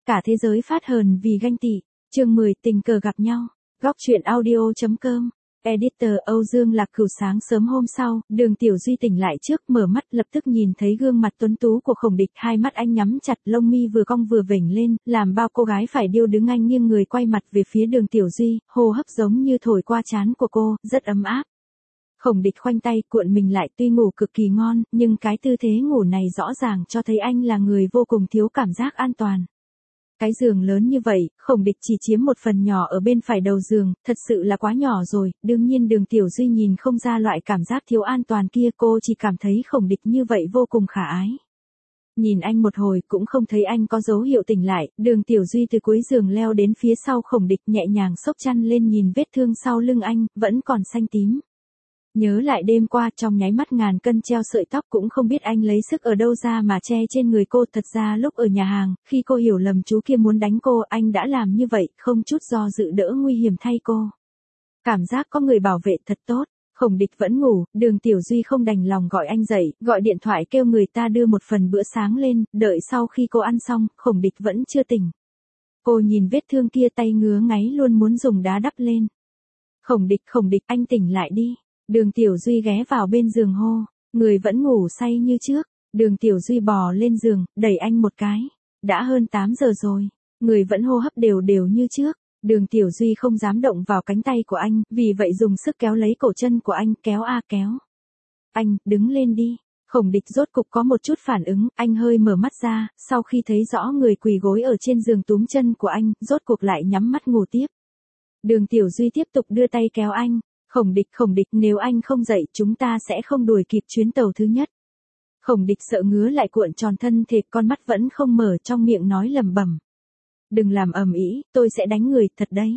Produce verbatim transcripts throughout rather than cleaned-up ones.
cả thế giới phát hờn vì ganh tị. Chương mười, tình cờ gặp nhau. Góc truyện audio chấm com. Editor Âu Dương Lạc Cửu. Sáng sớm hôm sau, Đường Tiểu Duy tỉnh lại trước, mở mắt lập tức nhìn thấy gương mặt tuấn tú của Khổng Địch, hai mắt anh nhắm chặt, lông mi vừa cong vừa vểnh lên, làm bao cô gái phải điêu đứng. Anh nghiêng người quay mặt về phía Đường Tiểu Duy, hô hấp giống như thổi qua trán của cô, rất ấm áp. Khổng Địch khoanh tay cuộn mình lại, tuy ngủ cực kỳ ngon, nhưng cái tư thế ngủ này rõ ràng cho thấy anh là người vô cùng thiếu cảm giác an toàn. Cái giường lớn như vậy, Khổng Địch chỉ chiếm một phần nhỏ ở bên phải đầu giường, thật sự là quá nhỏ rồi. Đương nhiên Đường Tiểu Duy nhìn không ra loại cảm giác thiếu an toàn kia, cô chỉ cảm thấy Khổng Địch như vậy vô cùng khả ái. Nhìn anh một hồi cũng không thấy anh có dấu hiệu tỉnh lại, Đường Tiểu Duy từ cuối giường leo đến phía sau Khổng Địch, nhẹ nhàng xốc chăn lên, nhìn vết thương sau lưng anh, vẫn còn xanh tím. Nhớ lại đêm qua, trong nháy mắt ngàn cân treo sợi tóc, cũng không biết anh lấy sức ở đâu ra mà che trên người cô. Thật ra lúc ở nhà hàng, khi cô hiểu lầm chú kia muốn đánh cô, anh đã làm như vậy, không chút do dự đỡ nguy hiểm thay cô. Cảm giác có người bảo vệ thật tốt. Khổng Địch vẫn ngủ, Đường Tiểu Duy không đành lòng gọi anh dậy, gọi điện thoại kêu người ta đưa một phần bữa sáng lên, đợi sau khi cô ăn xong, Khổng Địch vẫn chưa tỉnh. Cô nhìn vết thương kia, tay ngứa ngáy luôn muốn dùng đá đắp lên. Khổng Địch, Khổng Địch, anh tỉnh lại đi. Đường Tiểu Duy ghé vào bên giường hô, người vẫn ngủ say như trước. Đường Tiểu Duy bò lên giường, đẩy anh một cái. Đã hơn tám giờ rồi, người vẫn hô hấp đều đều như trước. Đường Tiểu Duy không dám động vào cánh tay của anh, vì vậy dùng sức kéo lấy cổ chân của anh, kéo a kéo. Anh, đứng lên đi. Khổng Địch rốt cục có một chút phản ứng, anh hơi mở mắt ra, sau khi thấy rõ người quỳ gối ở trên giường túm chân của anh, rốt cuộc lại nhắm mắt ngủ tiếp. Đường Tiểu Duy tiếp tục đưa tay kéo anh. Khổng Địch, Khổng Địch, nếu anh không dậy chúng ta sẽ không đuổi kịp chuyến tàu thứ nhất. Khổng Địch sợ ngứa lại cuộn tròn thân thể, con mắt vẫn không mở, trong miệng nói lẩm bẩm. Đừng làm ầm ĩ, tôi sẽ đánh người, thật đấy.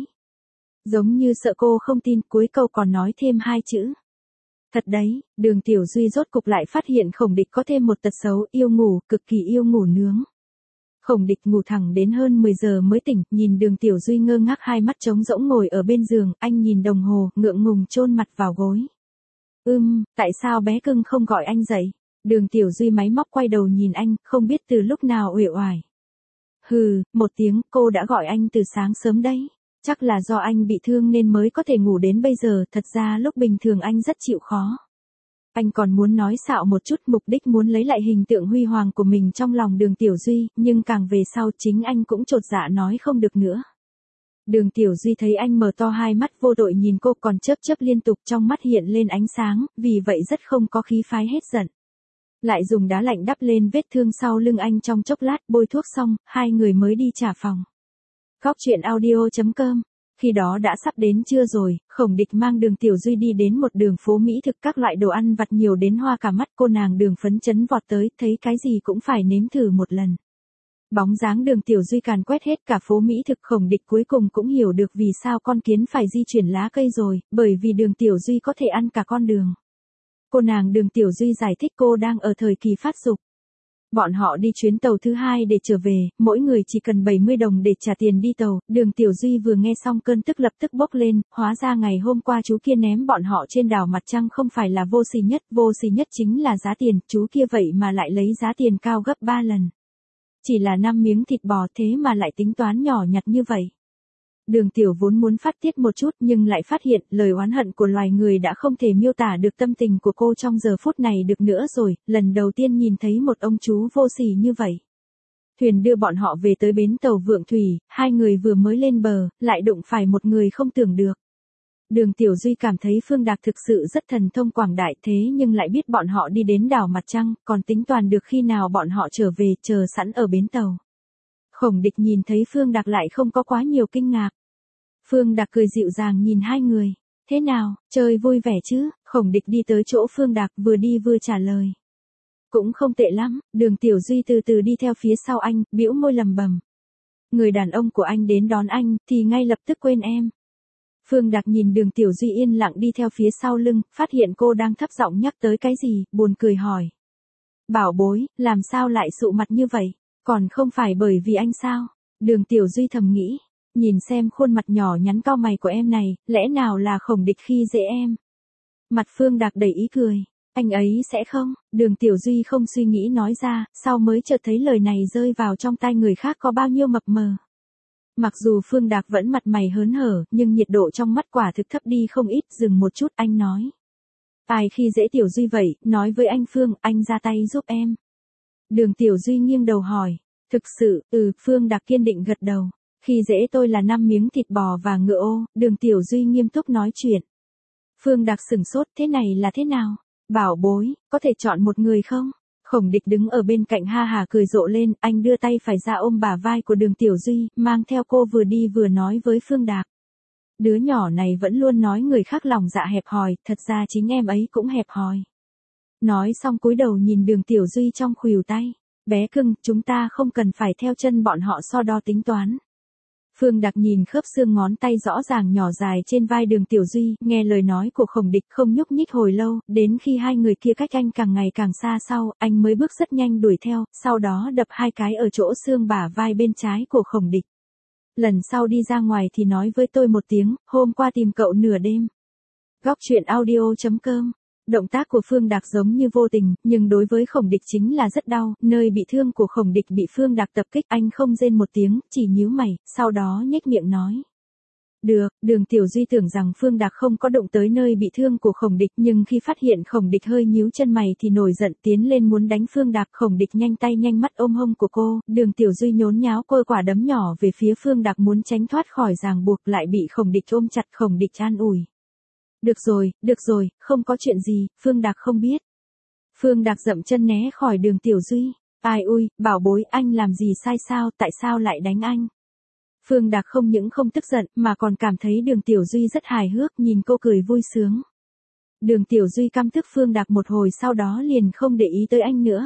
Giống như sợ cô không tin, cuối câu còn nói thêm hai chữ. Thật đấy. Đường Tiểu Duy rốt cục lại phát hiện Khổng Địch có thêm một tật xấu, yêu ngủ, cực kỳ yêu ngủ nướng. Khổng Địch ngủ thẳng đến hơn mười giờ mới tỉnh, nhìn Đường Tiểu Duy ngơ ngác hai mắt trống rỗng ngồi ở bên giường, anh nhìn đồng hồ, ngượng ngùng chôn mặt vào gối. Ưm, tại sao bé cưng không gọi anh dậy? Đường Tiểu Duy máy móc quay đầu nhìn anh, không biết từ lúc nào uể oải. Hừ, một tiếng, cô đã gọi anh từ sáng sớm đấy. Chắc là do anh bị thương nên mới có thể ngủ đến bây giờ, thật ra lúc bình thường anh rất chịu khó. Anh còn muốn nói xạo một chút, mục đích muốn lấy lại hình tượng huy hoàng của mình trong lòng Đường Tiểu Duy, nhưng càng về sau chính anh cũng chột dạ nói không được nữa. Đường Tiểu Duy thấy anh mở to hai mắt vô tội nhìn cô, còn chớp chớp liên tục, trong mắt hiện lên ánh sáng, vì vậy rất không có khí phái hết giận. Lại dùng đá lạnh đắp lên vết thương sau lưng anh trong chốc lát, bôi thuốc xong, hai người mới đi trả phòng. Góc truyện audio chấm com. Khi đó đã sắp đến trưa rồi, Khổng Địch mang Đường Tiểu Duy đi đến một đường phố mỹ thực, các loại đồ ăn vặt nhiều đến hoa cả mắt, cô nàng Đường phấn chấn vọt tới, thấy cái gì cũng phải nếm thử một lần. Bóng dáng Đường Tiểu Duy càn quét hết cả phố mỹ thực, Khổng Địch cuối cùng cũng hiểu được vì sao con kiến phải di chuyển lá cây rồi, bởi vì Đường Tiểu Duy có thể ăn cả con đường. Cô nàng Đường Tiểu Duy giải thích cô đang ở thời kỳ phát dục. Bọn họ đi chuyến tàu thứ hai để trở về, mỗi người chỉ cần bảy mươi đồng để trả tiền đi tàu. Đường Tiểu Duy vừa nghe xong cơn tức lập tức bốc lên, hóa ra ngày hôm qua chú kia ném bọn họ trên đảo Mặt Trăng không phải là vô sỉ nhất, vô sỉ nhất chính là giá tiền, chú kia vậy mà lại lấy giá tiền cao gấp ba lần. Chỉ là năm miếng thịt bò thế mà lại tính toán nhỏ nhặt như vậy. Đường Tiểu vốn muốn phát tiết một chút nhưng lại phát hiện lời oán hận của loài người đã không thể miêu tả được tâm tình của cô trong giờ phút này được nữa rồi, lần đầu tiên nhìn thấy một ông chú vô sỉ như vậy. Thuyền đưa bọn họ về tới bến tàu Vượng Thủy, hai người vừa mới lên bờ, lại đụng phải một người không tưởng được. Đường Tiểu Duy cảm thấy Phương Đạc thực sự rất thần thông quảng đại, thế nhưng lại biết bọn họ đi đến đảo Mặt Trăng, còn tính toán được khi nào bọn họ trở về, chờ sẵn ở bến tàu. Khổng Địch nhìn thấy Phương Đạc lại không có quá nhiều kinh ngạc. Phương Đạc cười dịu dàng nhìn hai người. Thế nào, chơi vui vẻ chứ? Khổng Địch đi tới chỗ Phương Đạc, vừa đi vừa trả lời. Cũng không tệ lắm. Đường Tiểu Duy từ từ đi theo phía sau anh, bĩu môi lầm bầm. Người đàn ông của anh đến đón anh, thì ngay lập tức quên em. Phương Đạc nhìn Đường Tiểu Duy yên lặng đi theo phía sau lưng, phát hiện cô đang thấp giọng nhắc tới cái gì, buồn cười hỏi. Bảo bối, làm sao lại sụ mặt như vậy? Còn không phải bởi vì anh sao? Đường Tiểu Duy thầm nghĩ. Nhìn xem khuôn mặt nhỏ nhắn cau mày của em này, lẽ nào là Khổng Địch khi dễ em? Mặt Phương Đạc đầy ý cười. Anh ấy sẽ không, Đường Tiểu Duy không suy nghĩ nói ra, sau mới chợt thấy lời này rơi vào trong tai người khác có bao nhiêu mập mờ. Mặc dù Phương Đạc vẫn mặt mày hớn hở, nhưng nhiệt độ trong mắt quả thực thấp đi không ít, dừng một chút anh nói. Ai khi dễ Tiểu Duy vậy, nói với anh Phương, anh ra tay giúp em. Đường Tiểu Duy nghiêng đầu hỏi, thực sự, ừ, Phương Đạc kiên định gật đầu. Khi dễ tôi là năm miếng thịt bò và ngựa ô, Đường Tiểu Duy nghiêm túc nói chuyện. Phương Đạc sửng sốt, thế này là thế nào? Bảo bối, có thể chọn một người không? Khổng Địch đứng ở bên cạnh ha hả cười rộ lên, anh đưa tay phải ra ôm bả vai của Đường Tiểu Duy, mang theo cô vừa đi vừa nói với Phương Đạc. Đứa nhỏ này vẫn luôn nói người khác lòng dạ hẹp hòi, thật ra chính em ấy cũng hẹp hòi. Nói xong cúi đầu nhìn Đường Tiểu Duy trong khuỷu tay. Bé cưng, chúng ta không cần phải theo chân bọn họ so đo tính toán. Phương Đạc nhìn khớp xương ngón tay rõ ràng nhỏ dài trên vai Đường Tiểu Duy, nghe lời nói của Khổng Địch không nhúc nhích hồi lâu, đến khi hai người kia cách anh càng ngày càng xa sau, anh mới bước rất nhanh đuổi theo, sau đó đập hai cái ở chỗ xương bả vai bên trái của Khổng Địch. Lần sau đi ra ngoài thì nói với tôi một tiếng, hôm qua tìm cậu nửa đêm. Góc truyện audio chấm com. Động tác của Phương Đạc giống như vô tình, nhưng đối với Khổng Địch chính là rất đau, nơi bị thương của Khổng Địch bị Phương Đạc tập kích, anh không rên một tiếng, chỉ nhíu mày, sau đó nhếch miệng nói. Được, Đường Tiểu Duy tưởng rằng Phương Đạc không có động tới nơi bị thương của Khổng Địch, nhưng khi phát hiện Khổng Địch hơi nhíu chân mày thì nổi giận tiến lên muốn đánh Phương Đạc. Khổng Địch nhanh tay nhanh mắt ôm hông của cô, Đường Tiểu Duy nhốn nháo cô quả đấm nhỏ về phía Phương Đạc muốn tránh thoát khỏi ràng buộc, lại bị Khổng Địch ôm chặt. Khổng Địch an ủi. Được rồi, được rồi, không có chuyện gì, Phương Đạc không biết. Phương Đạc dậm chân né khỏi Đường Tiểu Duy. Ai ui, bảo bối, anh làm gì sai sao, tại sao lại đánh anh? Phương Đạc không những không tức giận, mà còn cảm thấy Đường Tiểu Duy rất hài hước, nhìn cô cười vui sướng. Đường Tiểu Duy căm tức Phương Đạc một hồi, sau đó liền không để ý tới anh nữa.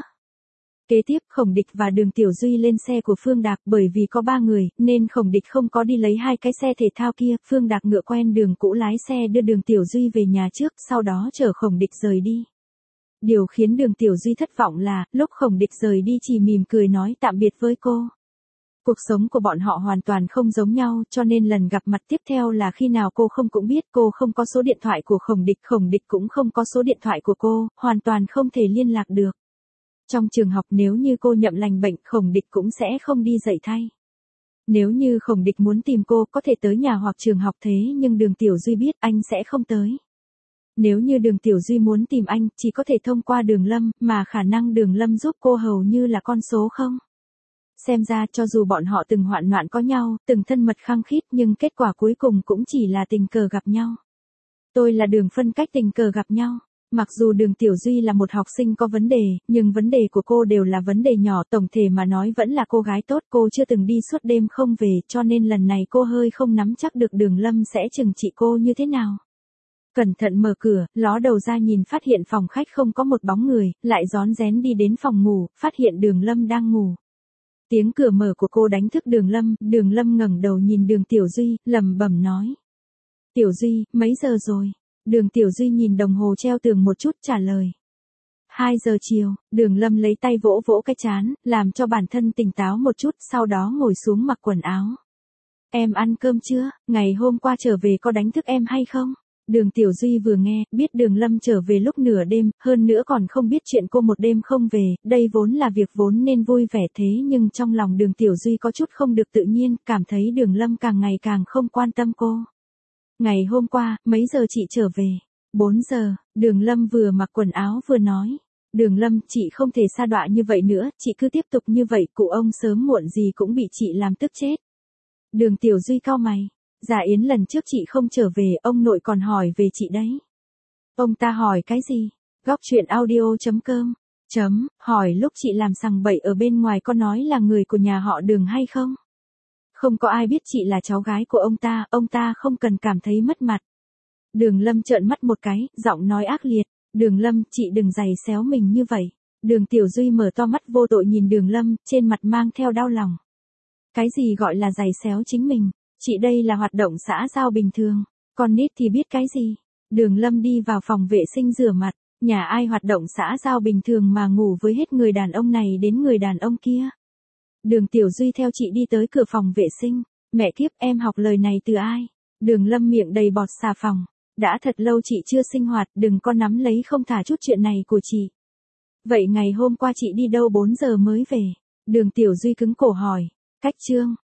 Kế tiếp, Khổng Địch và Đường Tiểu Duy lên xe của Phương Đạc, bởi vì có ba người, nên Khổng Địch không có đi lấy hai cái xe thể thao kia. Phương Đạc ngựa quen đường cũ lái xe đưa Đường Tiểu Duy về nhà trước, sau đó chở Khổng Địch rời đi. Điều khiến Đường Tiểu Duy thất vọng là, lúc Khổng Địch rời đi chỉ mỉm cười nói tạm biệt với cô. Cuộc sống của bọn họ hoàn toàn không giống nhau, cho nên lần gặp mặt tiếp theo là khi nào cô không cũng biết. Cô không có số điện thoại của Khổng Địch, Khổng Địch cũng không có số điện thoại của cô, hoàn toàn không thể liên lạc được. Trong trường học nếu như cô nhậm lành bệnh, Khổng Địch cũng sẽ không đi dạy thay. Nếu như Khổng Địch muốn tìm cô có thể tới nhà hoặc trường học, thế nhưng Đường Tiểu Duy biết anh sẽ không tới. Nếu như Đường Tiểu Duy muốn tìm anh, chỉ có thể thông qua Đường Lâm, mà khả năng Đường Lâm giúp cô hầu như là con số không. Xem ra cho dù bọn họ từng hoạn loạn có nhau, từng thân mật khăng khít, nhưng kết quả cuối cùng cũng chỉ là tình cờ gặp nhau. Tôi là Đường phân cách tình cờ gặp nhau. Mặc dù Đường Tiểu Duy là một học sinh có vấn đề, nhưng vấn đề của cô đều là vấn đề nhỏ, tổng thể mà nói vẫn là cô gái tốt. Cô chưa từng đi suốt đêm không về, cho nên lần này cô hơi không nắm chắc được Đường Lâm sẽ trừng trị cô như thế nào. Cẩn thận mở cửa, ló đầu ra nhìn phát hiện phòng khách không có một bóng người, lại rón rén đi đến phòng ngủ, phát hiện Đường Lâm đang ngủ. Tiếng cửa mở của cô đánh thức Đường Lâm, Đường Lâm ngẩng đầu nhìn Đường Tiểu Duy, lẩm bẩm nói. Tiểu Duy, mấy giờ rồi? Đường Tiểu Duy nhìn đồng hồ treo tường một chút trả lời. hai giờ chiều, Đường Lâm lấy tay vỗ vỗ cái trán, làm cho bản thân tỉnh táo một chút, sau đó ngồi xuống mặc quần áo. Em ăn cơm chưa? Ngày hôm qua trở về có đánh thức em hay không? Đường Tiểu Duy vừa nghe, biết Đường Lâm trở về lúc nửa đêm, hơn nữa còn không biết chuyện cô một đêm không về, đây vốn là việc vốn nên vui vẻ, thế nhưng trong lòng Đường Tiểu Duy có chút không được tự nhiên, cảm thấy Đường Lâm càng ngày càng không quan tâm cô. Ngày hôm qua, mấy giờ chị trở về? bốn giờ, Đường Lâm vừa mặc quần áo vừa nói. Đường Lâm, chị không thể sa đọa như vậy nữa, chị cứ tiếp tục như vậy, cụ ông sớm muộn gì cũng bị chị làm tức chết. Đường Tiểu Duy cau mày. Dạ Yến lần trước chị không trở về, ông nội còn hỏi về chị đấy. Ông ta hỏi cái gì? Góc truyện audio chấm com. Chấm, hỏi lúc chị làm sằng bậy ở bên ngoài có nói là người của nhà họ Đường hay không? Không có ai biết chị là cháu gái của ông ta, ông ta không cần cảm thấy mất mặt. Đường Lâm trợn mắt một cái, giọng nói ác liệt. Đường Lâm, chị đừng giày xéo mình như vậy. Đường Tiểu Duy mở to mắt vô tội nhìn Đường Lâm, trên mặt mang theo đau lòng. Cái gì gọi là giày xéo chính mình? Chị đây là hoạt động xã giao bình thường. Con nít thì biết cái gì? Đường Lâm đi vào phòng vệ sinh rửa mặt. Nhà ai hoạt động xã giao bình thường mà ngủ với hết người đàn ông này đến người đàn ông kia? Đường Tiểu Duy theo chị đi tới cửa phòng vệ sinh. Mẹ kiếp, em học lời này từ ai? Đường Lâm miệng đầy bọt xà phòng. Đã thật lâu chị chưa sinh hoạt, đừng có nắm lấy không thả chút chuyện này của chị. Vậy ngày hôm qua chị đi đâu bốn giờ mới về? Đường Tiểu Duy cứng cổ hỏi. Cách Trương,